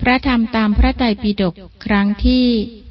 พระธรรมตามพระไตรปิฎกครั้งที่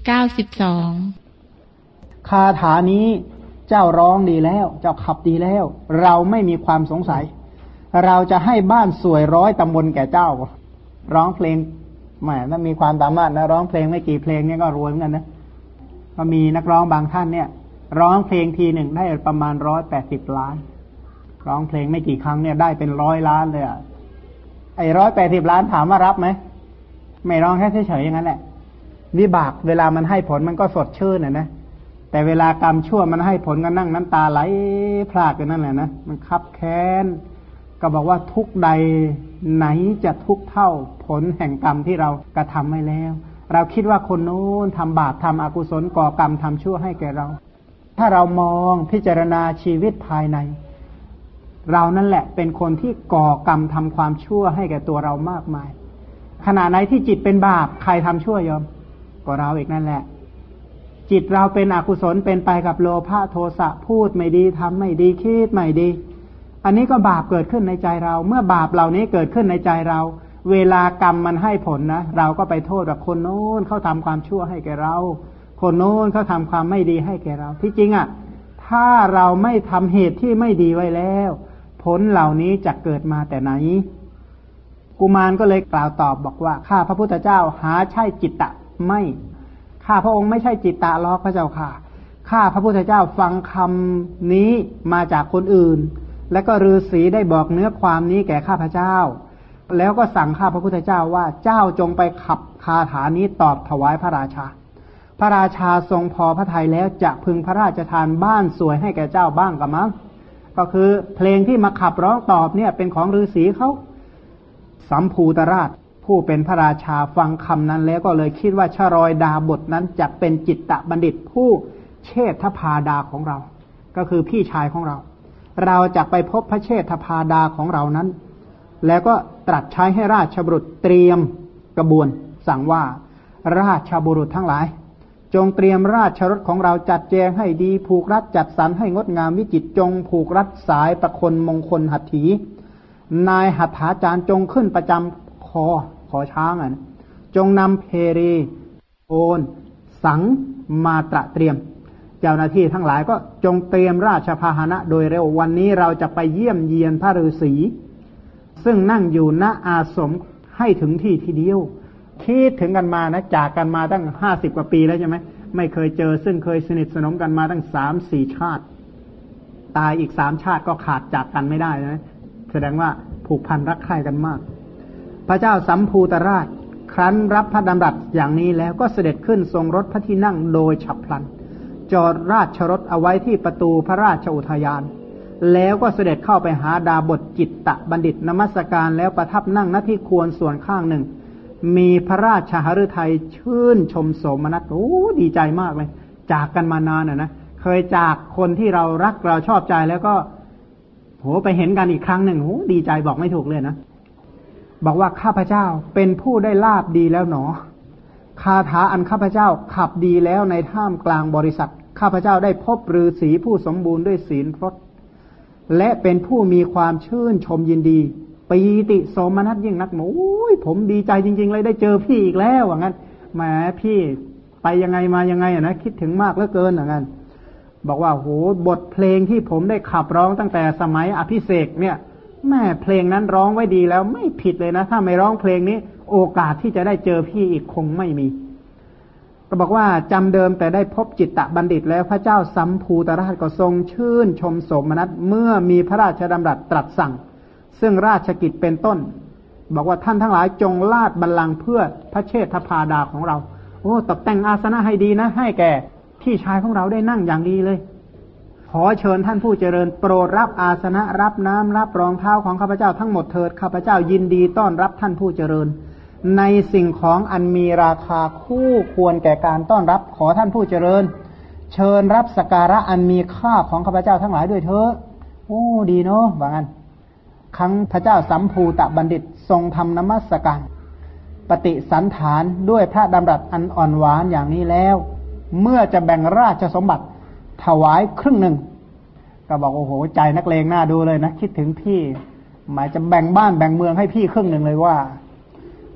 92 คาถานี้เจ้าร้องดีแล้วเจ้าขับดีแล้วเราไม่มีความสงสัยเราจะให้บ้านสวย100ตำบลแก่เจ้าร้องเพลงแหมถ้ามีความสามารถนะร้องเพลงไม่กี่เพลงเนี่ยก็รวยเหมือนกันนะก็มีนักร้องบางท่านเนี่ยร้องเพลงทีหนึ่งได้ประมาณ180 ล้านร้องเพลงไม่กี่ครั้งเนี่ยได้เป็น100 ล้านเลยอ่ะไอ้180 ล้านถามว่ารับไหมไม่ร้องแค่เฉยๆอย่างนั้นแหละวิบากเวลามันให้ผลมันก็สดชื่นนะแต่เวลากรรมชั่วมันให้ผลก็นั่งน้ำตาไหลพรากกันนั่นแหละนะมันคับแค้นก็บอกว่าทุกใดไหนจะทุกเท่าผลแห่งกรรมที่เรากระทำไว้แล้วเราคิดว่าคนโน้นทำบาปทำอกุศลก่อกรรมทำชั่วให้แก่เราถ้าเรามองพิจารณาชีวิตภายในเรานั่นแหละเป็นคนที่ก่อกรรมทำความชั่วให้แก่ตัวเรามากมายขณะไหนที่จิตเป็นบาปใครทำชั่วยอมก็เราอีกนั่นแหละจิตเราเป็นอกุศลเป็นไปกับโลภะโทสะพูดไม่ดีทำไม่ดีคิดไม่ดีอันนี้ก็บาปเกิดขึ้นในใจเราเมื่อบาปเหล่านี้เกิดขึ้นในใจเราเวลากรรมมันให้ผลนะเราก็ไปโทษว่าคนโน้นเขาทำความชั่วให้แก่เราคนโน้นเขาทำความไม่ดีให้แก่เราที่จริงอ่ะถ้าเราไม่ทำเหตุที่ไม่ดีไว้แล้วผลเหล่านี้จะเกิดมาแต่ไหนกุมารก็เลยกล่าวตอบบอกว่าข้าพระพุทธเจ้าหาใช่จิตตะไม่ข้าพระองค์ไม่ใช่จิตตะหรอกพระเจ้าค่ะข้าพระพุทธเจ้าฟังคำนี้มาจากคนอื่นและก็ฤาษีได้บอกเนื้อความนี้แก่ข้าพเจ้าแล้วก็สั่งข้าพระพุทธเจ้าว่าเจ้าจงไปขับคาถานี้ตอบถวายพระราชาพระราชาทรงพอพระทัยแล้วจะพึงพระราชทานบ้านสวยให้แก่เจ้าบ้างกะมั้งก็คือเพลงที่มาขับร้องตอบเนี่ยเป็นของฤาษีเขาสัมภูตราชผู้เป็นพระราชาฟังคำนั้นแล้วก็เลยคิดว่าชรอยดาบทนั้นจะเป็นจิตตบัณฑิตผู้เชษฐพาดาของเราก็คือพี่ชายของเราเราจะไปพบพระเชษฐพาดาของเรานั้นแล้วก็ตรัสใช้ให้ราชบุรุษเตรียมกระบวนสั่งว่าราชบุรุษทั้งหลายจงเตรียมราชรถของเราจัดแจงให้ดีผูกรัดจัดสรรให้งดงามวิจิตรจงผูกรัดสายประคนมงคลหัตถีนายหัตถาจารย์จงขึ้นประจำคอช้างจงนำเพรีโอนสังมาตระเตรียมเจ้าหน้าที่ทั้งหลายก็จงเตรียมราชพาหนะโดยเร็ววันนี้เราจะไปเยี่ยมเยียนพระฤาษีซึ่งนั่งอยู่ณอาสมให้ถึงที่ทีเดียวคิดถึงกันมานะจากกันมาตั้ง50 กว่าปีแล้วใช่ไหมไม่เคยเจอซึ่งเคยสนิทสนมกันมาตั้ง3-4 ชาติตายอีก3 ชาติก็ขาดจากกันไม่ได้นะแสดงว่าผูกพันรักใคร่กันมากพระเจ้าสัมภูตราชครั้นรับพระดำรัสอย่างนี้แล้วก็เสด็จขึ้นทรงรถพระที่นั่งโดยฉับพลันจอดราชรถเอาไว้ที่ประตูพระราชอุทยานแล้วก็เสด็จเข้าไปหาดาบทจิตตบัณฑิตนมัสการแล้วประทับนั่งณที่ควรส่วนข้างหนึ่งมีพระราชหฤทัยชื่นชมโสมนัสโอ้ดีใจมากเลยจากกันมานานนะเคยจากคนที่เรารักเราชอบใจแล้วก็โหไปเห็นกันอีกครั้งหนึ่งโหดีใจบอกไม่ถูกเลยนะบอกว่าข้าพเจ้าเป็นผู้ได้ลาภดีแล้วหนอคาถาอันข้าพเจ้าขับดีแล้วในท่ามกลางบริษัทข้าพเจ้าได้พบฤาษีผู้สมบูรณ์ด้วยศีลพรตและเป็นผู้มีความชื่นชมยินดีปีติโสมนัสยิ่งนักโอ้ยผมดีใจจริงๆเลยได้เจอพี่อีกแล้วว่างั้นแหมพี่ไปยังไงมายังไงนะคิดถึงมากเหลือเกินว่างั้นบอกว่าโหบทเพลงที่ผมได้ขับร้องตั้งแต่สมัยอภิเษกเนี่ยแม่เพลงนั้นร้องไว้ดีแล้วไม่ผิดเลยนะถ้าไม่ร้องเพลงนี้โอกาสที่จะได้เจอพี่อีกคงไม่มีก็บอกว่าจำเดิมแต่ได้พบจิตตบัณฑิตแล้วพระเจ้าสัมภูตราชก็ทรงชื่นชมโสมนัสเมื่อมีพระราชดำรัสตรัสสั่งซึ่งราชกิจเป็นต้นบอกว่าท่านทั้งหลายจงลาดบัลลังก์เพื่อพระเชษฐพาดาของเราโอ้ตกแต่งอาสนะให้ดีนะให้แก่พี่ชายของเราได้นั่งอย่างดีเลยขอเชิญท่านผู้เจริญโปรดรับอาสนะรับน้ำรับรองเท้าของข้าพเจ้าทั้งหมดเถิดข้าพเจ้ายินดีต้อนรับท่านผู้เจริญในสิ่งของอันมีราคาคู่ควรแก่การต้อนรับขอท่านผู้เจริญเชิญรับสักการะอันมีค่าของข้าพเจ้าทั้งหลายด้วยเถิดโอ้ดีเนาะว่างั้นครั้งพระเจ้าสัมภูตบัณฑิตทรงทำนมัสการปฏิสันฐานด้วยพระดำรัสอันอ่อนหวานอย่างนี้แล้วเมื่อจะแบ่งราชสมบัติถวายครึ่งหนึ่งก็บอกโอ้โหใจนักเลงน่าดูเลยนะคิดถึงพี่หมายจะแบ่งบ้านแบ่งเมืองให้พี่ครึ่งหนึ่งเลยว่า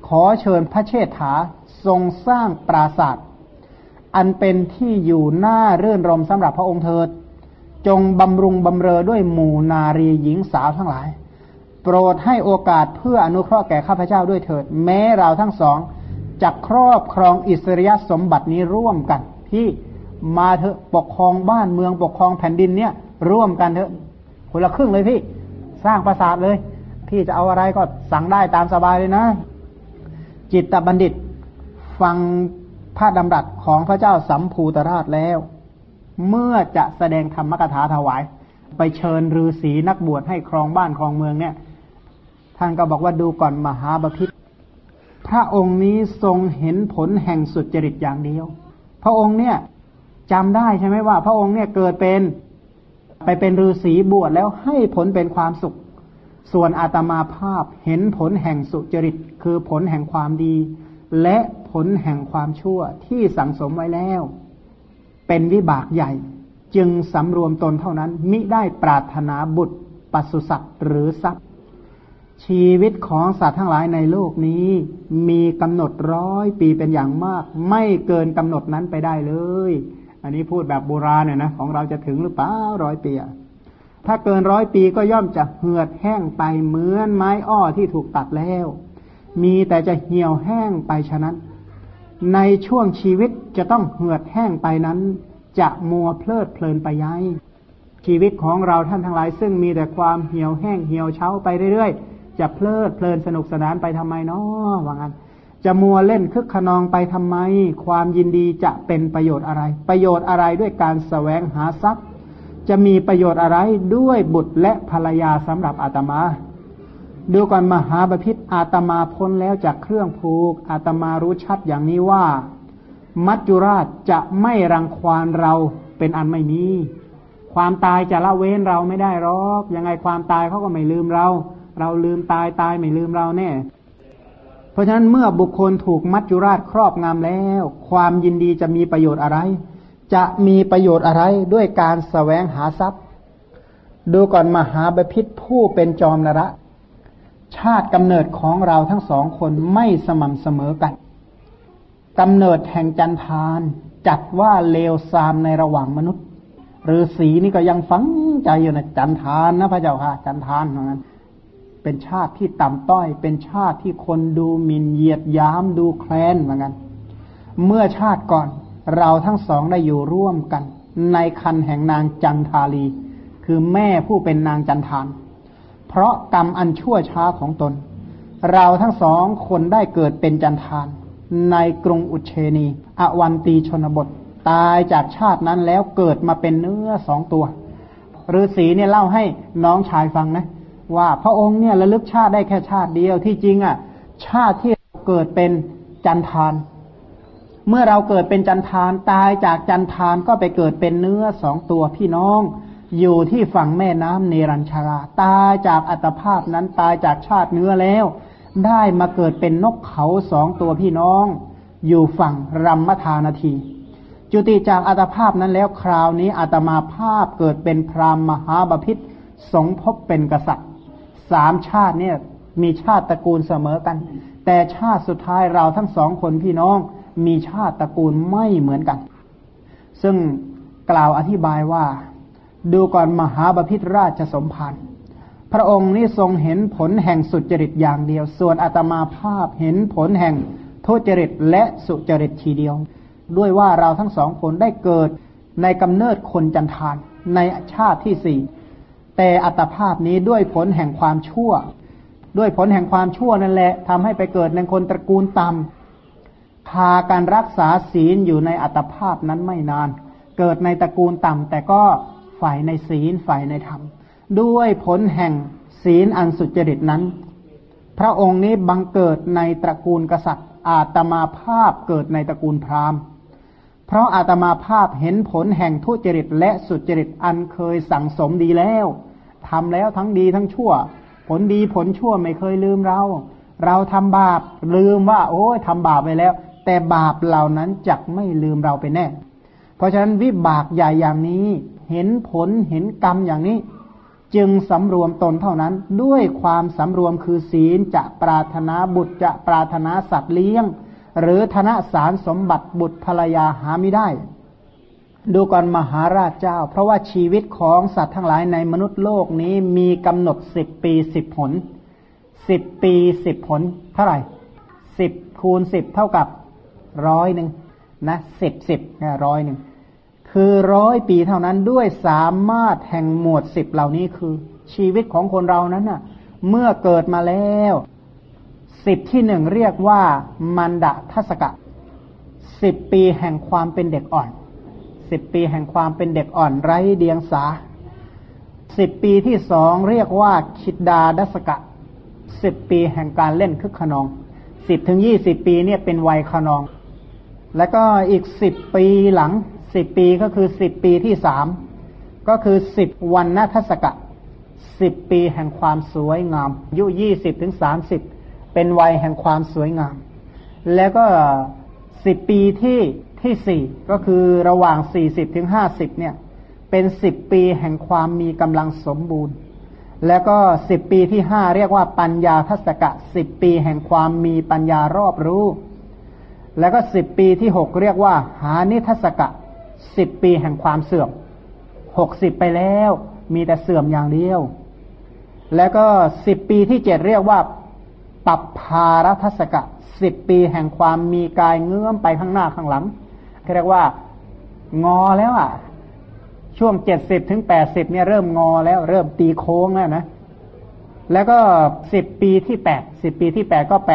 ขอเชิญพระเชษฐาทรงสร้างปราสาทอันเป็นที่อยู่น่ารื่นรมสำหรับพระองค์เถิดจงบำรุงบำเรอด้วยหมู่นารีหญิงสาวทั้งหลายโปรดให้โอกาสเพื่ออนุเคราะห์แก่ข้าพเจ้าด้วยเถิดแม้เราทั้งสองจะครอบครองอิสริยสมบัตินี้ร่วมกันที่มาเถอะปกครองบ้านเมืองปกครองแผ่นดินเนี่ยร่วมกันเถอะคนละครึ่งเลยพี่สร้างปราสาทเลยพี่จะเอาอะไรก็สั่งได้ตามสบายเลยนะจิตตบัณฑิตฟังพระดำรัสของพระเจ้าสัมภูตราชแล้วเมื่อจะแสดงธรรมกถาถวายไปเชิญฤาษีนักบวชให้ครองบ้านครองเมืองเนี่ยท่านก็บอกว่าดูก่อนมหาบพิตรพระองค์นี้ทรงเห็นผลแห่งสุจริตอย่างเดียวพระองค์เนี่ยจำได้ใช่ไหมว่าพระองค์เนี่ยเกิดไปเป็นฤาษีบวชแล้วให้ผลเป็นความสุขส่วนอาตมาภาพเห็นผลแห่งสุจริตคือผลแห่งความดีและผลแห่งความชั่วที่สังสมไว้แล้วเป็นวิบากใหญ่จึงสำรวมตนเท่านั้นมิได้ปรารถนาบุตรปศุสัตว์หรือทรัพย์ชีวิตของสัตว์ทั้งหลายในโลกนี้มีกำหนด100 ปีเป็นอย่างมากไม่เกินกำหนดนั้นไปได้เลยอันนี้พูดแบบโบราณเนี่ยนะของเราจะถึงหรือเปล่า100 ปีถ้าเกิน100 ปีก็ย่อมจะเหือดแห้งไปเหมือนไม้อ้อที่ถูกตัดแล้วมีแต่จะเหี่ยวแห้งไปฉะนั้นในช่วงชีวิตจะต้องเหือดแห้งไปนั้นจะมัวเพลิดเพลินไปยัยชีวิตของเราท่านทั้งหลายซึ่งมีแต่ความเหี่ยวแห้งเหี่ยวเฉาไปเรื่อยๆจะเพลิดเพลินสนุกสนานไปทำไมเนาะว่างั้นจะมัวเล่นคึกขนองไปทำไมความยินดีจะเป็นประโยชน์อะไรประโยชน์อะไรด้วยการแสวงหาทรัพย์จะมีประโยชน์อะไรด้วยบุตรและภรรยาสำหรับอาตมาดูก่อนมหาบพิตรอาตมาพ้นแล้วจากเครื่องผูกอาตมารู้ชัดอย่างนี้ว่ามัจจุราชจะไม่รังควานเราเป็นอันไม่มีความตายจะละเว้นเราไม่ได้หรอกยังไงความตายเขาก็ไม่ลืมเราลืมตายไม่ลืมเราแน่เพราะฉะนั้นเมื่อบุคคลถูกมัจจุราชครอบงำแล้วความยินดีจะมีประโยชน์อะไรจะมีประโยชน์อะไรด้วยการแสวงหาทรัพย์ดูก่อนมหาบพิตรผู้เป็นจอมนรชาติกำเนิดของเราทั้งสองคนไม่สม่ำเสมอกันกำเนิดแห่งจันทานจัดว่าเลวทรามในระหว่างมนุษย์ฤาษีนี่ก็ยังฝังใจอยู่ในจันทานนะพระเจ้าค่ะจันทานเหมือนกันเป็นชาติที่ต่ำต้อยเป็นชาติที่คนดูหมิ่นเหยียดหยามดูแคลนเหมือนกันเมื่อชาติก่อนเราทั้งสองได้อยู่ร่วมกันในครรภ์แห่งนางจันทาลีคือแม่ผู้เป็นนางจันทานเพราะกรรมอันชั่วช้าของตนเราทั้งสองคนได้เกิดเป็นจันทานในกรุงอุเชนีอวันตีชนบทตายจากชาตินั้นแล้วเกิดมาเป็นเนื้อ2 ตัวฤาษีเนี่ยเล่าให้น้องชายฟังนะว่าพระองค์เนี่ยระลึกชาติได้แค่ชาติเดียวที่จริงชาติที่เกิดเป็นจันทานเมื่อเราเกิดเป็นจันทานตายจากจันทานก็ไปเกิดเป็นเนื้อ2 ตัวพี่น้องอยู่ที่ฝั่งแม่น้ำเนรัญชาราตายจากอัตภาพนั้นตายจากชาติเนื้อแล้วได้มาเกิดเป็นนกเขา2 ตัวพี่น้องอยู่ฝั่งรัมมทานาทีจุติจากอัตภาพนั้นแล้วคราวนี้อาตมาภาพเกิดเป็นพราหมณ์มหาบพิตรสงภพเป็นกษัตริย์3 ชาติเนี่ยมีชาติตระกูลเสมอกันแต่ชาติสุดท้ายเราทั้ง2 คนพี่น้องมีชาติตระกูลไม่เหมือนกันซึ่งกล่าวอธิบายว่าดูก่อนมหาบพิตรราชสมภารพระองค์นี้ทรงเห็นผลแห่งสุจริตอย่างเดียวส่วนอาตมาภาพเห็นผลแห่งทุจริตและสุจริตทีเดียวด้วยว่าเราทั้ง2 คนได้เกิดในกำเนิดคนจันทานในชาติที่4แต่อัตภาพนี้ด้วยผลแห่งความชั่วด้วยผลแห่งความชั่วนั่นแหละทำให้ไปเกิดในคนตระกูลต่ำพาการรักษาศีลอยู่ในอัตภาพนั้นไม่นานเกิดในตระกูลต่ำแต่ก็ฝ่ายในศีลฝ่ายในธรรมด้วยผลแห่งศีลอันสุจริตนั้นพระองค์นี้บังเกิดในตระกูลกษัตริย์อาตมาภาพเกิดในตระกูลพราหมณ์เพราะอาตมาภาพเห็นผลแห่งทุจริตและสุจริตอันเคยสั่งสมดีแล้วทำแล้วทั้งดีทั้งชั่วผลดีผลชั่วไม่เคยลืมเราทำบาปลืมว่าโอ้ยทำบาปไปแล้วแต่บาปเหล่านั้นจักไม่ลืมเราไปแน่เพราะฉะนั้นวิบากใหญ่อย่างนี้เห็นผลเห็นกรรมอย่างนี้จึงสำรวมตนเท่านั้นด้วยความสำรวมคือศีลจะปรารถนาบุตรจะปรารถนาสัตว์เลี้ยงหรือธนสารสมบัติบุตรภรรยาหาไม่ได้ดูก่อนมหาราชเจ้าเพราะว่าชีวิตของสัตว์ทั้งหลายในมนุษย์โลกนี้มีกำหนด10 ปี10 หน10 ปี10 หนเท่าไหร่10 คูณ 10เท่ากับ100นะ10 100คือ100 ปีเท่านั้นด้วยสามารถแห่งหมวด10เหล่านี้คือชีวิตของคนเรานั้นน่ะเมื่อเกิดมาแล้ว10ที่1เรียกว่ามันดะทัศกะ10 ปีแห่งความเป็นเด็กอ่อน10 ปีแห่งความเป็นเด็กอ่อนไร้เดียงสา10 ปีที่2เรียกว่าคิดดาดัสกะ10 ปีแห่งการเล่นคึกขนอง10 ถึง 20 ปีเนี่ยเป็นวัยขนองแล้วก็อีก10 ปีหลัง10 ปีก็คือ10 ปีที่3ก็คือ10 วันณทัศกะ10 ปีแห่งความสวยงามอายุ20 ถึง 30เป็นวัยแห่งความสวยงามแล้วก็10 ปีที่4ก็คือระหว่าง40 ถึง 50เนี่ยเป็น10 ปีแห่งความมีกำลังสมบูรณ์แล้วก็10 ปีที่5เรียกว่าปัญญาทัศกะ10 ปีแห่งความมีปัญญารอบรู้แล้วก็10 ปีที่6เรียกว่าหานิทัศกะ10 ปีแห่งความเสื่อม60ไปแล้วมีแต่เสื่อมอย่างเดียวแล้วก็10 ปีที่7เรียกว่าปัปภารทัศกะ10 ปีแห่งความมีกายเงื้อมไปข้างหน้าข้างหลังเรียกว่างอแล้วอ่ะช่วง70 ถึง 80เนี่ยเริ่มงอแล้วเริ่มตีโค้งแล้วนะแล้วก็10 ปีที่8 10 ปีที่8ก็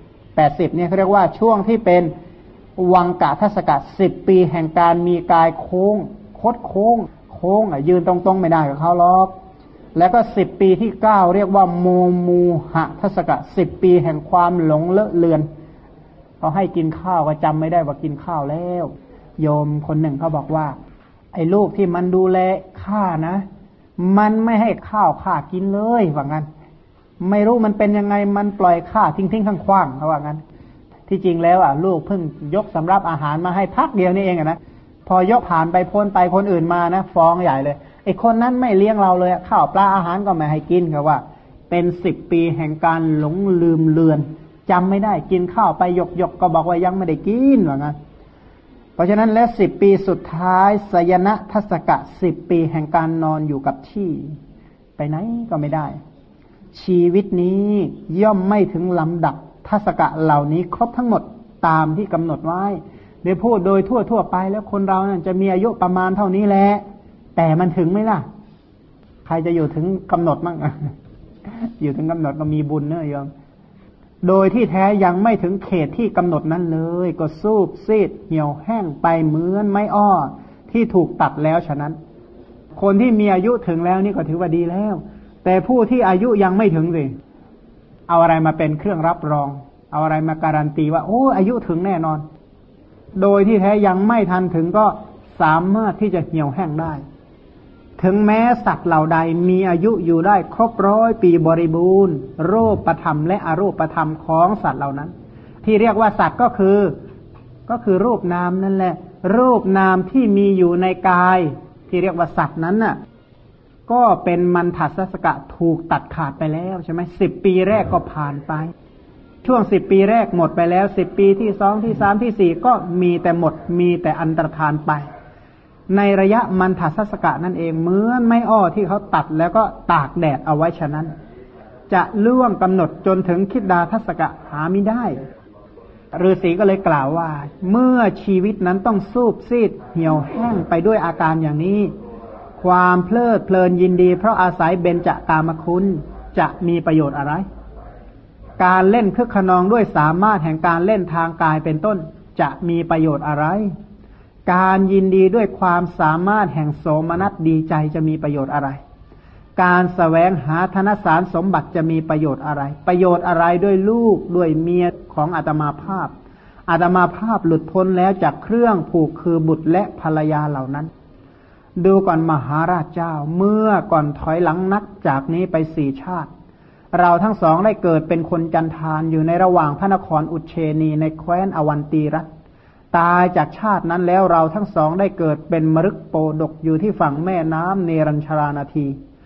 80เนี่ยเขาเรียกว่าช่วงที่เป็นวังกะทัศกะ10 ปีแห่งการมีกายโค้งคดโค้งยืนตรงๆไม่ได้กับเขาหรอกแล้วก็10 ปีที่9เรียกว่าโมมูหะทัศกะ10 ปีแห่งความหลงเลอะเลือนเขาให้กินข้าวก็จำไม่ได้ว่ากินข้าวแล้วโยมคนหนึ่งเขาบอกว่าไอ้ลูกที่มันดูแลข้านะมันไม่ให้ข้าวข้ากินเลยว่างั้นไม่รู้มันเป็นยังไงมันปล่อยข้าทิ้งๆข้างๆเขาว่างั้นที่จริงแล้วลูกเพิ่งยกสำรับอาหารมาให้พักเดียวนี่เองนะพอยกผ่านไปพ้นไปคนอื่นมานะฟ้องใหญ่เลยไอ้คนนั้นไม่เลี้ยงเราเลยข้าวปลาอาหารก็ไม่ให้กินเขาว่าเป็น10 ปีแห่งการหลงลืมเลือนจำไม่ได้กินข้าวไปยกก็บอกว่ายังไม่ได้กินว่างั้นเพราะฉะนั้นแล้ว10 ปีสุดท้ายสยนะทัศกะ10 ปีแห่งการนอนอยู่กับที่ไปไหนก็ไม่ได้ชีวิตนี้ย่อมไม่ถึงลำดับทัศกะเหล่านี้ครบทั้งหมดตามที่กำหนดไว้โดยพูดโดยทั่วไปแล้วคนเราเนี่ยจะมีอายุประมาณเท่านี้แหละแต่มันถึงไหมล่ะใครจะอยู่ถึงกำหนดมั่ง อยู่ถึงกำหนดก็มีบุญเนอะโยมโดยที่แท้ยังไม่ถึงเขตที่กำหนดนั้นเลยก็สูบซีดเหี่ยวแห้งไปเหมือนไม้อ้อที่ถูกตัดแล้วฉะนั้นคนที่มีอายุถึงแล้วนี่ก็ถือว่าดีแล้วแต่ผู้ที่อายุยังไม่ถึงสิเอาอะไรมาเป็นเครื่องรับรองเอาอะไรมาการันตีว่าโอ้อายุถึงแน่นอนโดยที่แท้ยังไม่ทันถึงก็สามารถที่จะเหี่ยวแห้งได้ถึงแม้สัตว์เหล่าใดมีอายุอยู่ได้ครบ100 ปีบริบูรณ์รูปธรรมและอรูปธรรมของสัตว์เหล่านั้นที่เรียกว่าสัตว์ก็คือรูปนามนั่นแหละรูปนามที่มีอยู่ในกายที่เรียกว่าสัตว์นั้นน่ะก็เป็นมันทัศสกะถูกตัดขาดไปแล้วใช่ไหม10 ปีแรกก็ผ่านไปช่วง10 ปีแรกหมดไปแล้ว10 ปีที่2ที่3ที่4ก็มีแต่หมดมีแต่อันตรธานไปในระยะมันทัศสกะนั่นเองเหมือนไม้อ้อที่เขาตัดแล้วก็ตากแดดเอาไว้ฉะนั้นจะล่วงกำหนดจนถึงคิดดาทัศกะหาไม่ได้ฤาษีก็เลยกล่าวว่าเมื่อชีวิตนั้นต้องสูบซีดเหี่ยวแห้งไปด้วยอาการอย่างนี้ความเพลิดเพลินยินดีเพราะอาศัยเบญจกามคุณจะมีประโยชน์อะไรการเล่นคึกขนองด้วยสามารถแห่งการเล่นทางกายเป็นต้นจะมีประโยชน์อะไรการยินดีด้วยความสามารถแห่งโสมนัสดีใจจะมีประโยชน์อะไรการแสวงหาธนสารสมบัติจะมีประโยชน์อะไรประโยชน์อะไรด้วยลูกด้วยเมียของอาตมาภาพหลุดพ้นแล้วจากเครื่องผูกคือบุตรและภรรยาเหล่านั้นดูก่อนมหาราชเจ้าเมื่อก่อนถอยหลังนักจากนี้ไป4 ชาติเราทั้งสองได้เกิดเป็นคนจันทานอยู่ในระหว่างพระนครอุเชนีในแคว้นอวันตีรัตตายจากชาตินั้นแล้วเราทั้งสองได้เกิดเป็นมฤคโปดกอยู่ที่ฝั่งแม่น้ำเนรัญชรานาที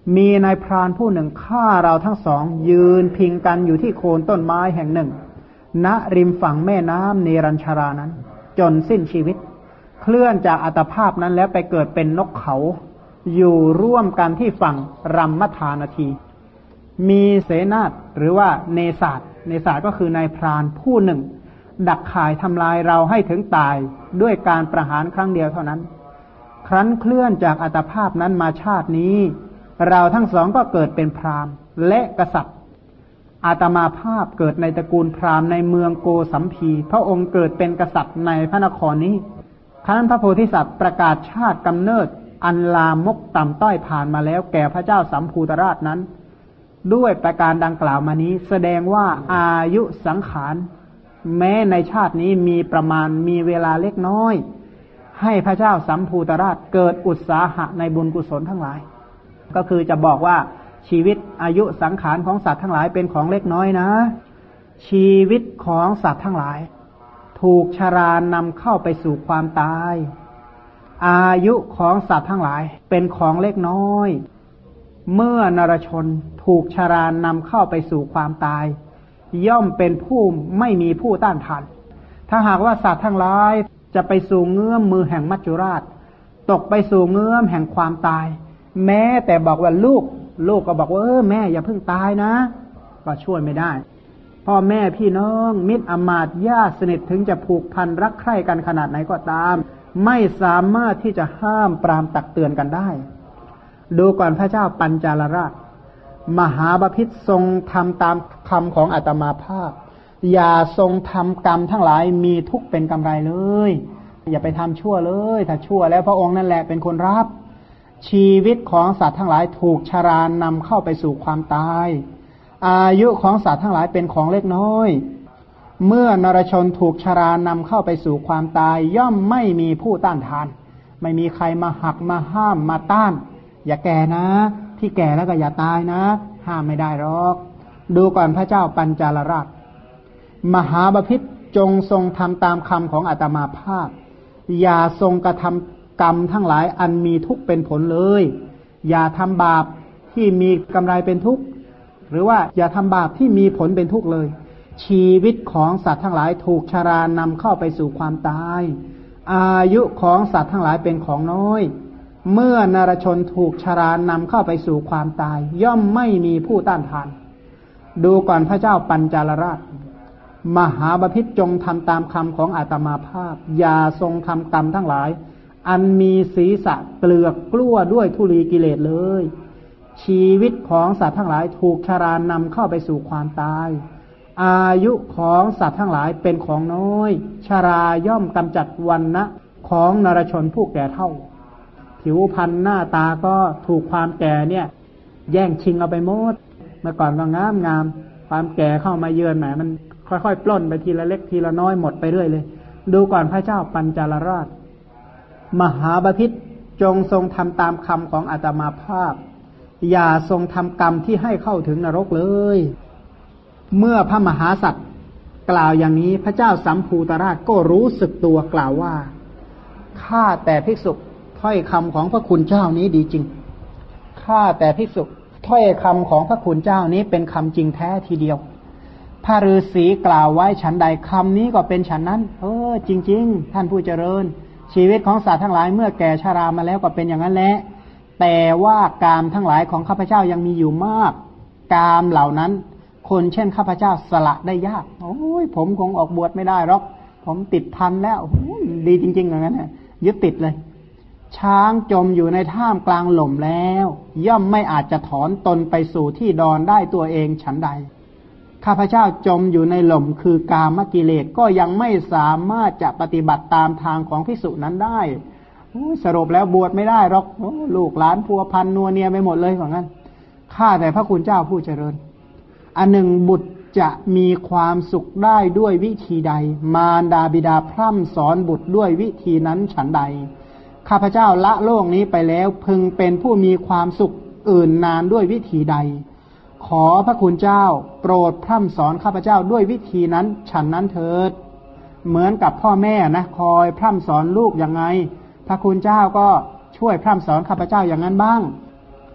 มีนายพรานผู้หนึ่งฆ่าเราทั้งสองยืนพิงกันอยู่ที่โคนต้นไม้แห่งหนึ่งณริมฝั่งแม่น้ำเนรัญชารานั้นจนสิ้นชีวิตเคลื่อนจากอัตภาพนั้นแล้วไปเกิดเป็นนกเขาอยู่ร่วมกันที่ฝั่งรัมมทานาทีมีเสนาฏหรือว่าเนศาสก็คือนายพรานผู้หนึ่งดักข่ายทำลายเราให้ถึงตายด้วยการประหารครั้งเดียวเท่านั้นครั้นเคลื่อนจากอัตภาพนั้นมาชาตินี้เราทั้งสองก็เกิดเป็นพราหมณ์และกษัตริย์อาตมาภาพเกิดในตระกูลพราหมณ์ในเมืองโกสัมพีพระองค์เกิดเป็นกษัตริย์ในพระนครนี้ครั้นพระโพธิสัตว์ประกาศชาติกำเนิดอันลามกต่ำต้อยผ่านมาแล้วแก่พระเจ้าสัมภูตราชนั้นด้วยประการดังกล่าวมานี้แสดงว่าอายุสังขารแม้ในชาตินี้มีประมาณมีเวลาเล็กน้อยให้พระเจ้าสัมภูตราชเกิดอุตสาหะในบุญกุศลทั้งหลายก็คือจะบอกว่าชีวิตอายุสังขารของสัตว์ทั้งหลายเป็นของเล็กน้อยนะชีวิตของสัตว์ทั้งหลายถูกชรานำเข้าไปสู่ความตายอายุของสัตว์ทั้งหลายเป็นของเล็กน้อยเมื่อนรชนถูกชรานำเข้าไปสู่ความตายย่อมเป็นผู้ไม่มีผู้ต้านทานถ้าหากว่าสัตว์ทั้งหลายจะไปสู่เงื้อมมือแห่งมัจจุราชตกไปสู่เงื้อมแห่งความตายแม้แต่บอกว่าลูกก็บอกว่าแม่อย่าเพิ่งตายนะก็ช่วยไม่ได้พ่อแม่พี่น้องมิตรอมาตย์ญาติสนิทถึงจะผูกพันรักใคร่กันขนาดไหนก็ตามไม่สามารถที่จะห้ามปรามตักเตือนกันได้ดูก่อนพระเจ้าปัญจาลราชมหาบพิตรทรงทำตามคำของอาตมาภาพอย่าทรงทำกรรมทั้งหลายมีทุกข์เป็นกำไรเลยอย่าไปทำชั่วเลยถ้าชั่วแล้วพระองค์นั่นแหละเป็นคนรับชีวิตของสัตว์ทั้งหลายถูกชรานำเข้าไปสู่ความตายอายุของสัตว์ทั้งหลายเป็นของเล็กน้อยเมื่อนรชนถูกชรานำเข้าไปสู่ความตายย่อมไม่มีผู้ต้านทานไม่มีใครมาหักมาห้ามมาต้านอย่าแก่นะที่แก่แล้วก็อย่าตายนะห้ามไม่ได้หรอกดูก่อนพระเจ้าปัญจาลราชมหาบพิตรจงทรงทำตามคำของอาตมาภาพอย่าทรงกระทำกรรมทั้งหลายอันมีทุกข์เป็นผลเลยอย่าทำบาปที่มีกำไรเป็นทุกข์หรือว่าอย่าทำบาปที่มีผลเป็นทุกข์เลยชีวิตของสัตว์ทั้งหลายถูกชรานำเข้าไปสู่ความตายอายุของสัตว์ทั้งหลายเป็นของน้อยเมื่อนรชนถูกชรานำเข้าไปสู่ความตายย่อมไม่มีผู้ต้านทานดูก่อนพระเจ้าปัญจาลราชมหาบพิตรจงทำตามคำของอาตมาภาพอย่าทรงทำกรรมทั้งหลายอันมีศีรษะเกลือกกล้วด้วยธุลีกิเลสเลยชีวิตของสัตว์ทั้งหลายถูกชรานำเข้าไปสู่ความตายอายุของสัตว์ทั้งหลายเป็นของน้อยชราย่อมกำจัดวรรณะของนรชนผู้แก่เฒ่าผิวพรรณหน้าตาก็ถูกความแก่เนี่ยแย่งชิงเอาไปหมดเมื่อก่อนก็งามความแก่เข้ามาเยือนแหมมันค่อยๆปล้นไปทีละเล็กทีละน้อยหมดไปเรื่อยเลยดูก่อนพระเจ้าปัญจาลราชมหาบพิตรจงทรงทำตามคำของอาตมาภาพอย่าทรงทำกรรมที่ให้เข้าถึงนรกเลยเมื่อพระมหาสัตว์กล่าวอย่างนี้พระเจ้าสัมภูตราชก็รู้สึกตัวกล่าวว่าข้าแต่ภิกษุถ้อยคำของพระคุณเจ้านี้ดีจริงข้าแต่ภิกษุถ้อยคำของพระคุณเจ้านี้เป็นคำจริงแท้ทีเดียวพระฤาษีกล่าวไว้ฉันใดคำนี้ก็เป็นฉันนั้นจริงๆท่านผู้เจริญชีวิตของสัตว์ทั้งหลายเมื่อแก่ชรามาแล้วก็เป็นอย่างนั้นแหละแต่ว่ากามทั้งหลายของข้าพเจ้ายังมีอยู่มากกามเหล่านั้นคนเช่นข้าพเจ้าสละได้ยากผมคงออกบวชไม่ได้หรอกผมติดพันแล้วดีจริงๆอย่างนั้นนะยึดติดเลยช้างจมอยู่ในท่ามกลางหล่มแล้วย่อมไม่อาจจะถอนตนไปสู่ที่ดอนได้ตัวเองฉันใดข้าพเจ้าจมอยู่ในหล่มคือกามกิเลสก็ยังไม่สามารถจะปฏิบัติตามทางของภิกษุนั้นได้สรุปแล้วบวชไม่ได้หรอกลูกหลานพัวพันนัวเนียไปหมดเลยอย่างนั้นข้าแต่พระคุณเจ้าผู้เจริญอันหนึ่งบุตรจะมีความสุขได้ด้วยวิธีใดมารดาบิดาพร่ำสอนบุตรด้วยวิธีนั้นฉันใดข้าพเจ้าละโลกนี้ไปแล้วพึงเป็นผู้มีความสุขอื่นนานด้วยวิธีใดขอพระคุณเจ้าโปรดพร่ำสอนข้าพเจ้าด้วยวิธีนั้นฉันนั้นเถิดเหมือนกับพ่อแม่นะคอยพร่ำสอนลูกยังไงพระคุณเจ้าก็ช่วยพร่ำสอนข้าพเจ้าอย่างนั้นบ้าง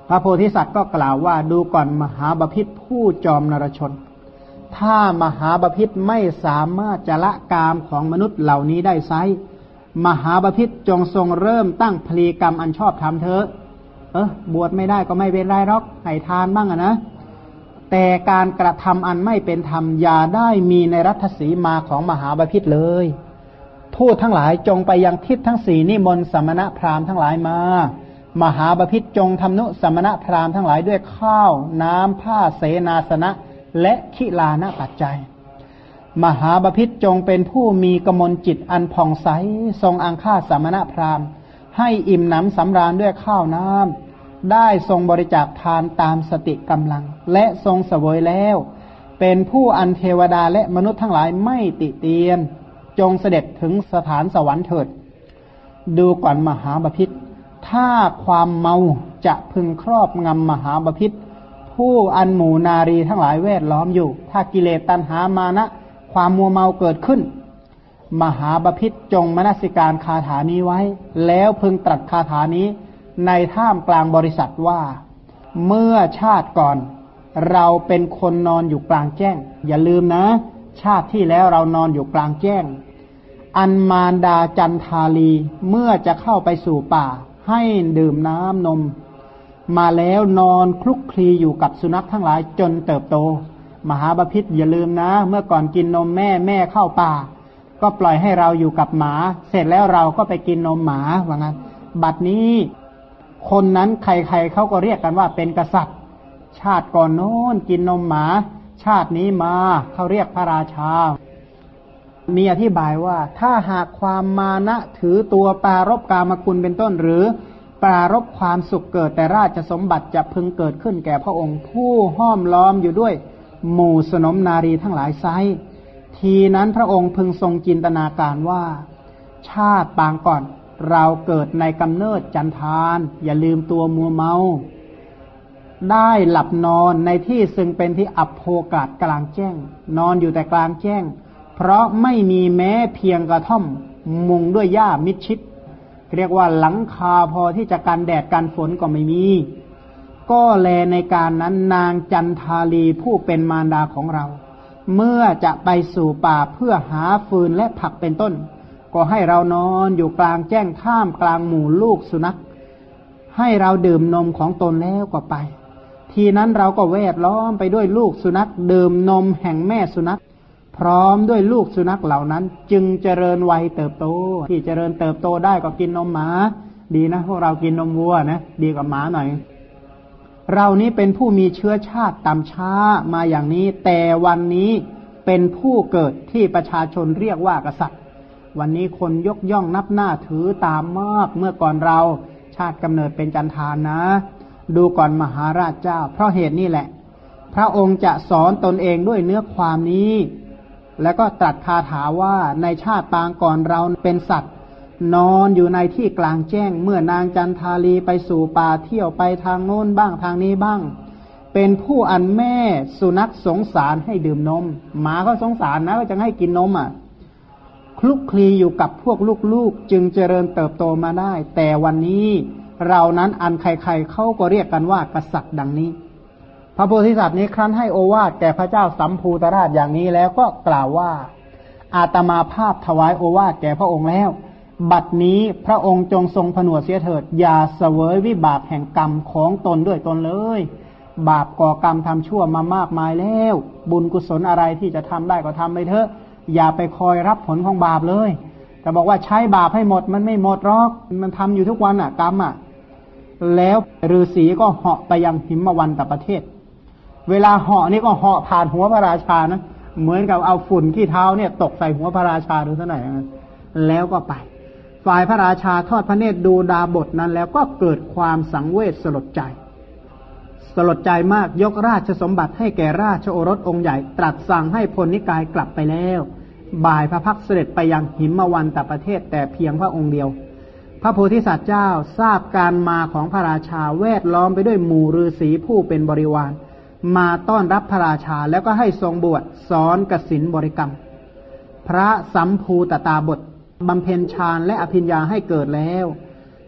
พระโพธิสัตว์ก็กล่าวว่าดูก่อนมหาบพิตรผู้จอมนรชนถ้ามหาบพิตรไม่สามารถจะละกามของมนุษย์เหล่านี้ได้ไซมหาบพิตรจงทรงเริ่มตั้งพลีกรรมอันชอบทำเถอะบวชไม่ได้ก็ไม่เป็นไรหรอกให้ทานบ้างนะแต่การกระทำอันไม่เป็นธรรมอย่าได้มีในรัฐสีมาของมหาบพิตรเลยทูตทั้งหลายจงไปยังทิศทั้งสี่นิมนต์สมณพราหมณ์ทั้งหลายมามหาบพิตรจงทำนุสมณพราหมณ์ทั้งหลายด้วยข้าวน้ำผ้าเสนาสนะและขิลานะปัจจัยมหาบพิตรจงเป็นผู้มีกมลจิตอันผ่องใสทรงอังคาสมณพราหมณ์ให้อิ่มหนำสำราญด้วยข้าวน้ำได้ทรงบริจาคทานตามสติกำลังและทรงเสวยแล้วเป็นผู้อันเทวดาและมนุษย์ทั้งหลายไม่ติเตียนจงเสด็จถึงสถานสวรรค์เถิดดูก่อนมหาบพิตรถ้าความเมาจะพึงครอบงำมหาบพิตรผู้อันหมู่นารีทั้งหลายแวดล้อมอยู่ถ้ากิเลสตัณหามานะความมัวเมาเกิดขึ้นมหาบพิตรจงมนสิการคาถานี้ไว้แล้วพึงตรัสคาถานี้ในท่ามกลางบริษัทว่าเมื่อชาติก่อนเราเป็นคนนอนอยู่กลางแจ้งอย่าลืมนะชาติที่แล้วเรานอนอยู่กลางแจ้งอันมารดาจันทาลีเมื่อจะเข้าไปสู่ป่าให้ดื่มน้ำนมมาแล้วนอนคลุกคลีอยู่กับสุนัขทั้งหลายจนเติบโตมหาบพิตรอย่าลืมนะเมื่อก่อนกินนมแม่เข้าป่าก็ปล่อยให้เราอยู่กับหมาเสร็จแล้วเราก็ไปกินนมหมาว่างั้นบัดนี้คนนั้นใครๆเขาก็เรียกกันว่าเป็นกษัตริย์ชาติก่อนโน้นกินนมหมาชาตินี้มาเขาเรียกพระราชามีอธิบายว่าถ้าหากความมานะถือตัวปรารภกามคุณเป็นต้นหรือปรารภความสุขเกิดแต่ราชสมบัติจะพึงเกิดขึ้นแก่พระองค์ผู้ห้อมล้อมอยู่ด้วยหมู่สนมนารีทั้งหลายไซทีนั้นพระองค์พึงทรงจินตนาการว่าชาติปางก่อนเราเกิดในกำเนิดจันทานอย่าลืมตัวมัวเมาได้หลับนอนในที่ซึ่งเป็นที่อับโภกาศกลางแจ้งนอนอยู่แต่กลางแจ้งเพราะไม่มีแม้เพียงกระท่อมมุงด้วยหญ้ามิดชิดเรียกว่าหลังคาพอที่จะกันแดดกันฝนก็ไม่มีก็แลในการนั้นนางจันทาลีผู้เป็นมารดาของเราเมื่อจะไปสู่ป่าเพื่อหาฟืนและผักเป็นต้นก็ให้เรานอนอยู่กลางแจ้งท่ามกลางหมู่ลูกสุนัขให้เราดื่มนมของตนแล้วก็ไปทีนั้นเราก็แวดล้อมไปด้วยลูกสุนัขดื่มนมแห่งแม่สุนัขพร้อมด้วยลูกสุนัขเหล่านั้นจึงเจริญวัยเติบโตที่เจริญเติบโตได้ก็กินนมหมาดีนะพวกเรากินนมวัวนะดีกว่าหมาหน่อยเรานี้เป็นผู้มีเชื้อชาติต่ำช้ามาอย่างนี้แต่วันนี้เป็นผู้เกิดที่ประชาชนเรียกว่ากษัตริย์วันนี้คนยกย่องนับหน้าถือตามมากเมื่อก่อนเราชาติกำเนิดเป็นจันทานนะดูก่อนมหาราชเจ้าเพราะเหตุนี้แหละพระองค์จะสอนตนเองด้วยเนื้อความนี้แล้วก็ตรัสคาถาว่าในชาติปางก่อนเราเป็นสัตว์นอนอยู่ในที่กลางแจ้งเมื่อนางจันทาลีไปสู่ป่าเที่ยวไปทางโน้นบ้างทางนี้บ้างเป็นผู้อันแม่สุนัขสงสารให้ดื่มนมหมาก็สงสารนะก็จะให้กินนมคลุกคลีอยู่กับพวกลูกๆจึงเจริญเติบโตมาได้แต่วันนี้เรานั้นอันใครๆเขาก็เรียกกันว่ากษัตริย์ดังนี้พระโพธิสัตว์นี้ครั้นให้โอวาทแก่พระเจ้าสัมภูตราชอย่างนี้แล้วก็กล่าวว่าอาตมาภาพถวายโอวาทแก่พระองค์แล้วบัดนี้พระองค์จงทรงผนวดเสียเถิดอย่าเสวยวิบากแห่งกรรมของตนด้วยตนเลยบาปก่อกรรมทำชั่วมามากมายแล้วบุญกุศลอะไรที่จะทำได้ก็ทำไปเถอะอย่าไปคอยรับผลของบาปเลยแต่บอกว่าใช้บาปให้หมดมันไม่หมดหรอกมันทำอยู่ทุกวันกรรมแล้วฤาษีก็เหาะไปยังหิมวันตประเทศเวลาเหาะนี่ก็เหาะผ่านหัวพระราชานะเหมือนกับเอาฝุ่นขี้เท้าเนี่ยตกใส่หัวพระราชาหรือเท่าไหร่แล้วก็ไปฝ่ายพระราชาทอดพระเนตรดูดาบทนั้นแล้วก็เกิดความสังเวชสลดใจมากยกราชสมบัติให้แก่ราชโอรสองค์ใหญ่ตรัสสั่งให้พลนิกายกลับไปแล้วบ่ายพระพักเสด็จไปยังหิมวันตประเทศแต่เพียงพระองค์เดียวพระโพธิสัตว์เจ้าทราบการมาของพระราชาแวดล้อมไปด้วยหมู่ฤาษีผู้เป็นบริวารมาต้อนรับพระราชาแล้วก็ให้ทรงบวชสอนกสิณบริกรรมพระสัมภูตตาบทบำเพ็ญฌานและอภิญญาให้เกิดแล้ว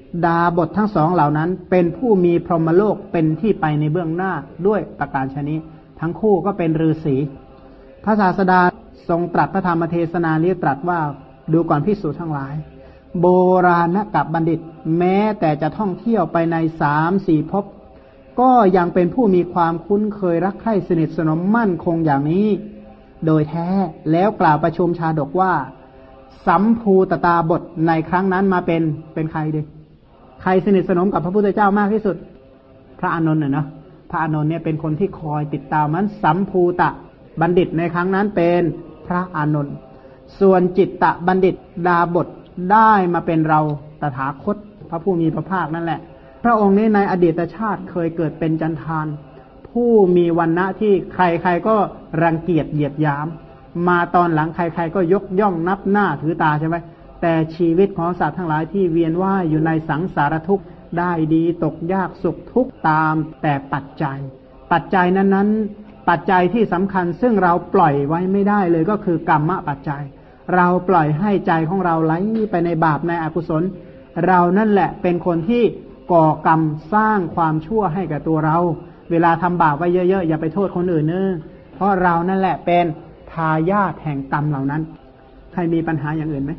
ดาบททั้งสองเหล่านั้นเป็นผู้มีพรหมโลกเป็นที่ไปในเบื้องหน้าด้วยประการชนิดทั้งคู่ก็เป็นฤาษีพระศาสดาทรงตรัสพระธรรมเทศนานี้ตรัสว่าดูก่อนภิกษุทั้งหลายโบราณกับบัณฑิตแม้แต่จะท่องเที่ยวไปใน3-4 ภพก็ยังเป็นผู้มีความคุ้นเคยรักใคร่สนิทสนมมั่นคงอย่างนี้โดยแท้แล้วกล่าวประชุมชาดกว่าสัมภูตตาบทในครั้งนั้นมาเป็นใครดิใครสนิทสนมกับพระพุทธเจ้ามากที่สุดพระอานนท์เนาะพระอานนท์เนี่ยเป็นคนที่คอยติดตามมันสัมภูตะบัณฑิตในครั้งนั้นเป็นพระอานนท์ส่วนจิตตะบัณฑิตดาบทได้มาเป็นเราตถาคตพระผู้มีพระภาคนั่นแหละพระองค์นี้ในอดีตชาติเคยเกิดเป็นจันทานผู้มีวรรณะที่ใครๆก็รังเกียจเหยียดหยามมาตอนหลังใครๆก็ยกย่องนับหน้าถือตาใช่ไหมแต่ชีวิตของสัตว์ทั้งหลายที่เวียนว่ายอยู่ในสังสารทุกข์ได้ดีตกยากสุขทุกข์ตามแต่ปัจจัยนั้นปัจจัยที่สำคัญซึ่งเราปล่อยไว้ไม่ได้เลยก็คือกรรมปัจจัยเราปล่อยให้ใจของเราไหลไปในบาปในอกุศลเรานั่นแหละเป็นคนที่ก่อกรรมสร้างความชั่วให้กับตัวเราเวลาทำบาปไว้เยอะๆอย่าไปโทษคนอื่นเนอะเพราะเรานั่นแหละเป็นทายาทแห่งกรรมเหล่านั้นใครมีปัญหาอย่างอื่นไหม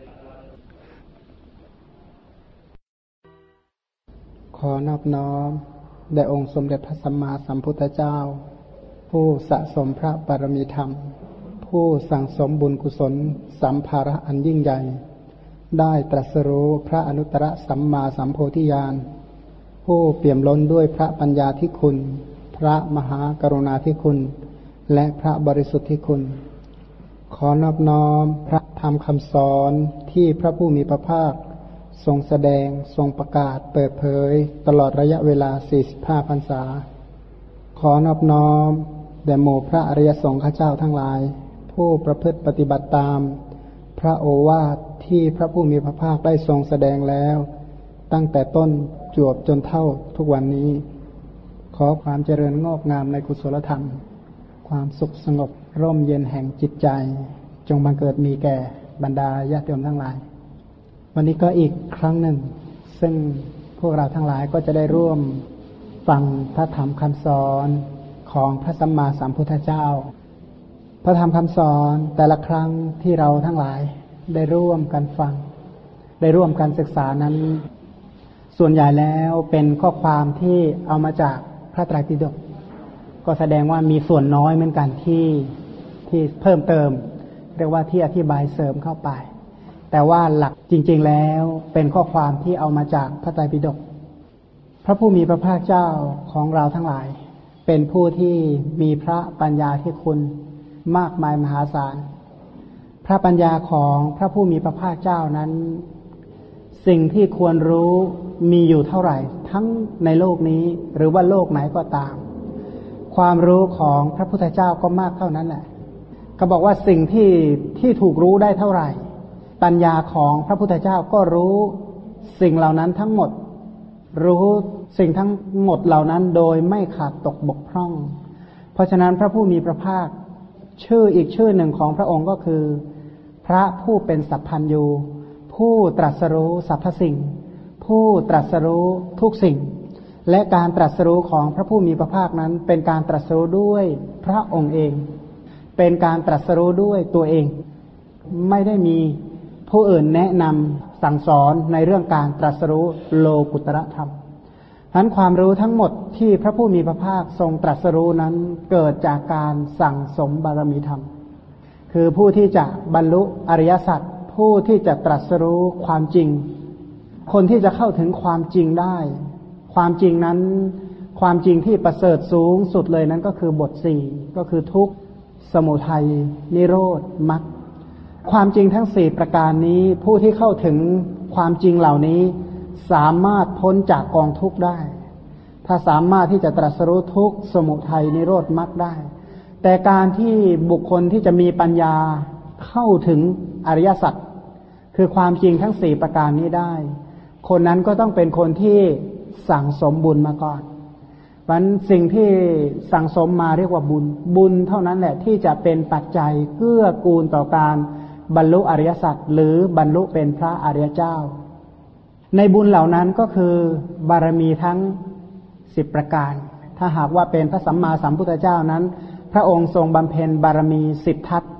ขอนอบน้อมแด่องค์สมเด็จพระสัมมาสัมพุทธเจ้าผู้สะสมพระบารมีธรรมผู้สั่งสมบุญกุศลสัมภาระอันยิ่งใหญ่ได้ตรัสรู้พระอนุตตรสัมมาสัมโพธิญาณผู้เปี่ยมล้นด้วยพระปัญญาธิคุณพระมหากรุณาธิคุณและพระบริสุทธิคุณขอนอบน้อมพระธรรมคำสอนที่พระผู้มีพระภาคทรงแสดงทรงประกาศเปิดเผยตลอดระยะเวลา45 พรรษาขอนอบน้อมแด่หมู่พระอริยสงฆ์ข้าเจ้าทั้งหลายผู้ประพฤติปฏิบัติตามพระโอวาทที่พระผู้มีพระภาคได้ทรงแสดงแล้วตั้งแต่ต้นจวบจนเท่าทุกวันนี้ขอความเจริญงอกงามในกุศลธรรมความสุขสงบร่มเย็นแห่งจิตใจจงบังเกิดมีแก่บรรดาญาติโยมทั้งหลายวันนี้ก็อีกครั้งหนึ่งซึ่งพวกเราทั้งหลายก็จะได้ร่วมฟังพระธรรมคำสอนของพระสัมมาสัมพุทธเจ้าพระธรรมคำสอนแต่ละครั้งที่เราทั้งหลายได้ร่วมกันฟังได้ร่วมกันศึกษานั้นส่วนใหญ่แล้วเป็นข้อความที่เอามาจากพระไตรปิฎกก็แสดงว่ามีส่วนน้อยเหมือนกันที่เพิ่มเติมเรียกว่าที่อธิบายเสริมเข้าไปแต่ว่าหลักจริงๆแล้วเป็นข้อความที่เอามาจากพระไตรปิฎกพระผู้มีพระภาคเจ้าของเราทั้งหลายเป็นผู้ที่มีพระปัญญาที่คุณมากมายมหาศาลพระปัญญาของพระผู้มีพระภาคเจ้านั้นสิ่งที่ควรรู้มีอยู่เท่าไหร่ทั้งในโลกนี้หรือว่าโลกไหนก็ตามความรู้ของพระพุทธเจ้าก็มากเท่านั้นแหละก็บอกว่าสิ่งที่ถูกรู้ได้เท่าไหร่ปัญญาของพระพุทธเจ้าก็รู้สิ่งเหล่านั้นทั้งหมดรู้สิ่งทั้งหมดเหล่านั้นโดยไม่ขาดตกบกพร่องเพราะฉะนั้นพระผู้มีพระภาคชื่ออีกชื่อหนึ่งของพระองค์ก็คือพระผู้เป็นสัพพัญญูผู้ตรัสรู้สรรพสิ่งผู้ตรัสรู้ทุกสิ่งและการตรัสรู้ของพระผู้มีพระภาคนั้นเป็นการตรัสรู้ด้วยพระองค์เองเป็นการตรัสรู้ด้วยตัวเองไม่ได้มีผู้อื่นแนะนำสั่งสอนในเรื่องการตรัสรู้โลกุตตรธรรมฉะนั้นความรู้ทั้งหมดที่พระผู้มีพระภาคทรงตรัสรู้นั้นเกิดจากการสั่งสมบารมีธรรมคือผู้ที่จะบรรลุอริยสัจผู้ที่จะตรัสรู้ความจริงคนที่จะเข้าถึงความจริงได้ความจริงนั้นความจริงที่ประเสริฐสูงสุดเลยนั้นก็คือบท4ก็คือทุกข์สมุทัยนิโรธมรรคความจริงทั้ง4ประการนี้ผู้ที่เข้าถึงความจริงเหล่านี้สามารถพ้นจากกองทุกข์ได้ถ้าสามารถที่จะตรัสรู้ทุกข์สมุทัยนิโรธมรรคได้แต่การที่บุคคลที่จะมีปัญญาเข้าถึงอริยสัจคือความจริงทั้ง4ประการนี้ได้คนนั้นก็ต้องเป็นคนที่สั่งสมบุญมาก่อนมันสิ่งที่สั่งสมมาเรียกว่าบุญเท่านั้นแหละที่จะเป็นปัจจัยเกื้อกูลต่อการบรรลุอริยสัจหรือบรรลุเป็นพระอริยเจ้าในบุญเหล่านั้นก็คือบารมีทั้ง10ประการถ้าหากว่าเป็นพระสัมมาสัมพุทธเจ้านั้นพระองค์ทรงบำเพ็ญบารมี10ทัศน์